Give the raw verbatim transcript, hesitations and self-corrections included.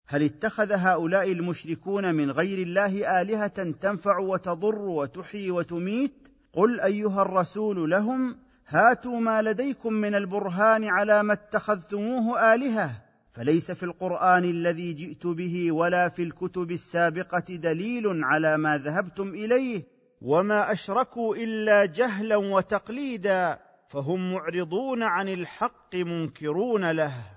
هل اتخذ هؤلاء المشركون من غير الله آلهة تنفع وتضر وتحيي وتميت؟ قل أيها الرسول لهم: هاتوا ما لديكم من البرهان على ما اتخذتموه آلهة، فليس في القرآن الذي جئت به ولا في الكتب السابقة دليل على ما ذهبتم إليه، وما أشركوا إلا جهلا وتقليدا، فهم معرضون عن الحق منكرون له.